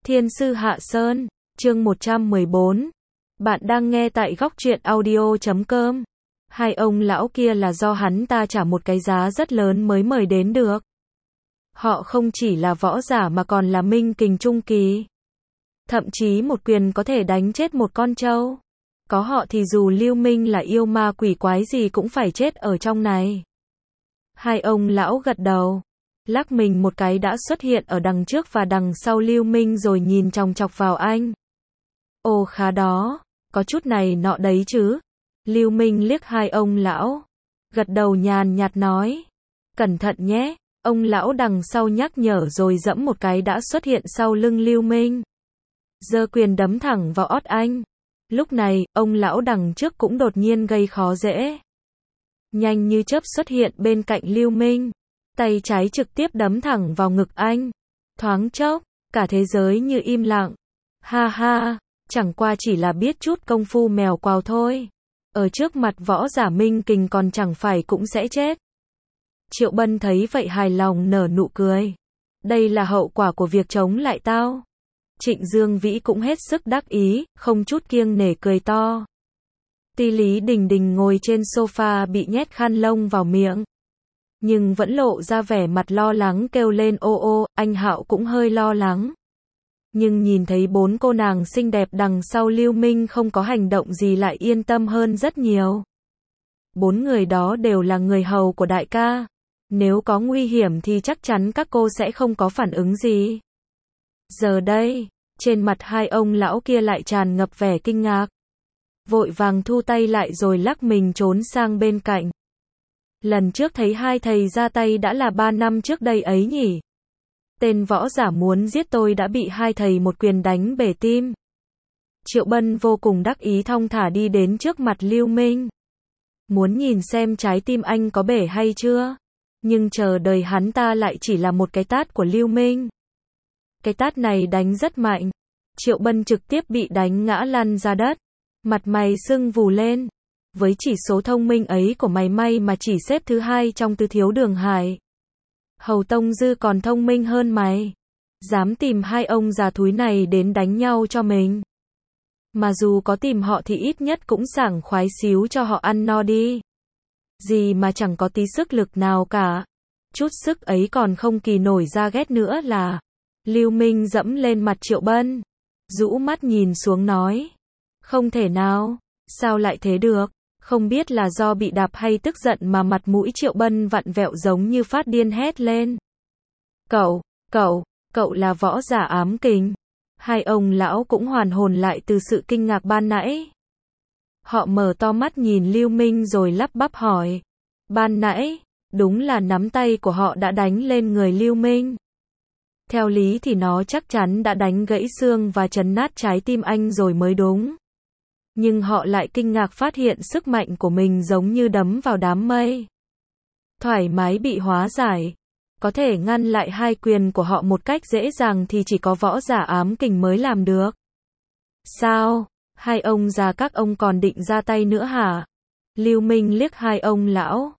Thiên sư Hạ Sơn, chương 114. Bạn đang nghe tại góc truyện audio.com. Hai ông lão kia là do hắn ta trả một cái giá rất lớn mới mời đến được. Họ không chỉ là võ giả mà còn là minh kình trung kỳ. Thậm chí một quyền có thể đánh chết một con trâu. Có họ thì dù Lưu Minh là yêu ma quỷ quái gì cũng phải chết ở trong này. Hai ông lão gật đầu, lắc mình một cái đã xuất hiện ở đằng trước và đằng sau Lưu Minh rồi nhìn chòng chọc vào anh. Ồ khá đó, có chút này nọ đấy chứ. Lưu Minh liếc hai ông lão, gật đầu nhàn nhạt nói. Cẩn thận nhé, ông lão đằng sau nhắc nhở rồi dẫm một cái đã xuất hiện sau lưng Lưu Minh. Giơ quyền đấm thẳng vào ót anh. Lúc này, ông lão đằng trước cũng đột nhiên gây khó dễ. Nhanh như chớp xuất hiện bên cạnh Lưu Minh. Tay trái trực tiếp đấm thẳng vào ngực anh. Thoáng chốc, cả thế giới như im lặng. Ha ha, chẳng qua chỉ là biết chút công phu mèo quào thôi. Ở trước mặt võ giả minh kình còn chẳng phải cũng sẽ chết. Triệu Bân thấy vậy hài lòng nở nụ cười. Đây là hậu quả của việc chống lại tao. Trịnh Dương Vĩ cũng hết sức đắc ý, không chút kiêng nể cười to. Ti Lý Đình Đình ngồi trên sofa bị nhét khăn lông vào miệng. Nhưng vẫn lộ ra vẻ mặt lo lắng kêu lên ô ô, anh Hạo cũng hơi lo lắng. Nhưng nhìn thấy bốn cô nàng xinh đẹp đằng sau Lưu Minh không có hành động gì lại yên tâm hơn rất nhiều. Bốn người đó đều là người hầu của đại ca. Nếu có nguy hiểm thì chắc chắn các cô sẽ không có phản ứng gì. Giờ đây, trên mặt hai ông lão kia lại tràn ngập vẻ kinh ngạc. Vội vàng thu tay lại rồi lắc mình trốn sang bên cạnh. Lần trước thấy hai thầy ra tay đã là 3 năm trước đây ấy nhỉ. Tên võ giả muốn giết tôi đã bị hai thầy một quyền đánh bể tim. Triệu Bân vô cùng đắc ý thong thả đi đến trước mặt Lưu Minh. Muốn nhìn xem trái tim anh có bể hay chưa. Nhưng chờ đời hắn ta lại chỉ là một cái tát của Lưu Minh. Cái tát này đánh rất mạnh. Triệu Bân trực tiếp bị đánh ngã lăn ra đất. Mặt mày sưng vù lên. Với chỉ số thông minh ấy của mày may mà chỉ xếp thứ 2 trong tứ thiếu Đường Hải. Hầu Tông Dư còn thông minh hơn mày. Dám tìm hai ông già thúi này đến đánh nhau cho mình. Mà dù có tìm họ thì ít nhất cũng sảng khoái xíu cho họ ăn no đi. Gì mà chẳng có tí sức lực nào cả. Chút sức ấy còn không kỳ nổi ra ghét nữa là. Lưu Minh dẫm lên mặt Triệu Bân. Rũ mắt nhìn xuống nói. Không thể nào, sao lại thế được? Không biết là do bị đạp hay tức giận mà mặt mũi Triệu Bân vặn vẹo giống như phát điên hét lên. Cậu là võ giả ám kình. Hai ông lão cũng hoàn hồn lại từ sự kinh ngạc ban nãy. Họ mở to mắt nhìn Lưu Minh rồi lắp bắp hỏi. Ban nãy, đúng là nắm tay của họ đã đánh lên người Lưu Minh. Theo lý thì nó chắc chắn đã đánh gãy xương và chấn nát trái tim anh rồi mới đúng. Nhưng họ lại kinh ngạc phát hiện sức mạnh của mình giống như đấm vào đám mây. Thoải mái bị hóa giải. Có thể ngăn lại hai quyền của họ một cách dễ dàng thì chỉ có võ giả ám kình mới làm được. Sao? Hai ông già các ông còn định ra tay nữa hả? Lưu Minh liếc hai ông lão.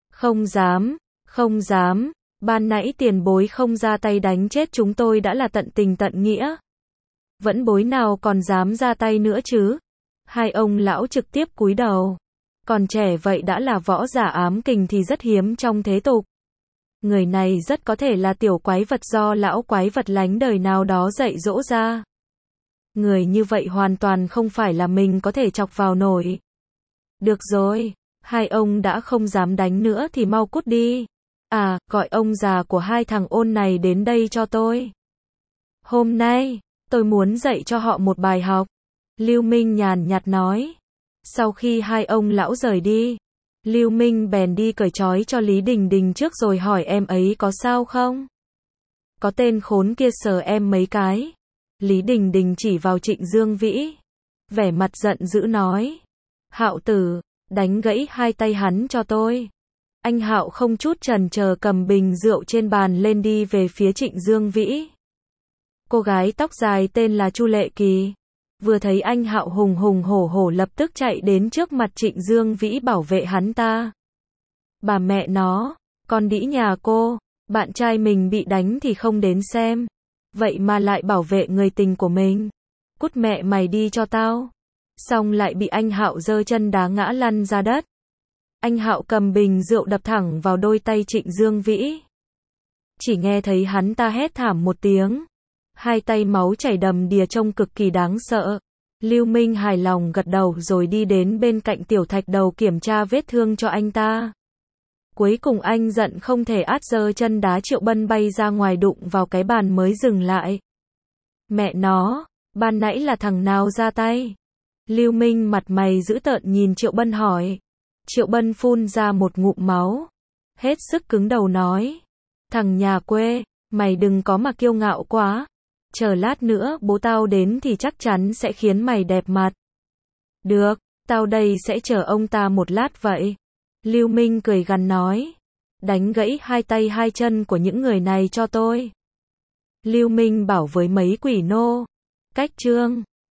Không dám. Ban nãy tiền bối không ra tay đánh chết chúng tôi đã là tận tình tận nghĩa. Vẫn bối nào còn dám ra tay nữa chứ? Hai ông lão trực tiếp cúi đầu. Còn trẻ vậy đã là võ giả ám kình thì rất hiếm trong thế tục. Người này rất có thể là tiểu quái vật do lão quái vật lánh đời nào đó dạy dỗ ra. Người như vậy hoàn toàn không phải là mình có thể chọc vào nổi. Được rồi, hai ông đã không dám đánh nữa thì mau cút đi. À, gọi ông già của hai thằng ôn này đến đây cho tôi. Hôm nay, tôi muốn dạy cho họ một bài học. Lưu Minh nhàn nhạt nói. Sau khi hai ông lão rời đi, Lưu Minh bèn đi cởi trói cho Lý Đình Đình trước rồi hỏi em ấy có sao không? Có tên khốn kia sờ em mấy cái. Lý Đình Đình chỉ vào Trịnh Dương Vĩ. Vẻ mặt giận dữ nói. Hạo tử, đánh gãy hai tay hắn cho tôi. Anh Hạo không chút chần chờ cầm bình rượu trên bàn lên đi về phía Trịnh Dương Vĩ. Cô gái tóc dài tên là Chu Lệ Kỳ. Vừa thấy anh Hạo hùng hùng hổ hổ lập tức chạy đến trước mặt Trịnh Dương Vĩ bảo vệ hắn ta. Bà mẹ nó, con đĩ nhà cô, bạn trai mình bị đánh thì không đến xem. vậy mà lại bảo vệ người tình của mình. Cút mẹ mày đi cho tao. Xong lại bị anh Hạo giơ chân đá ngã lăn ra đất. Anh Hạo cầm bình rượu đập thẳng vào đôi tay Trịnh Dương Vĩ. Chỉ nghe thấy hắn ta hét thảm một tiếng. Hai tay máu chảy đầm đìa trông cực kỳ đáng sợ. Lưu Minh hài lòng gật đầu rồi đi đến bên cạnh Tiểu Thạch Đầu kiểm tra vết thương cho anh ta. Cuối cùng anh giận không thể át giơ chân đá Triệu Bân bay ra ngoài đụng vào cái bàn mới dừng lại. Mẹ nó, ban nãy là thằng nào ra tay? Lưu Minh mặt mày dữ tợn nhìn Triệu Bân hỏi. Triệu Bân phun ra một ngụm máu. Hết sức cứng đầu nói. Thằng nhà quê, mày đừng có mà kiêu ngạo quá. Chờ lát nữa bố tao đến thì chắc chắn sẽ khiến mày đẹp mặt. Được, tao đây sẽ chờ ông ta một lát vậy. Lưu Minh cười gằn nói. Đánh gãy hai tay hai chân của những người này cho tôi. Lưu Minh bảo với mấy quỷ nô. Cách chương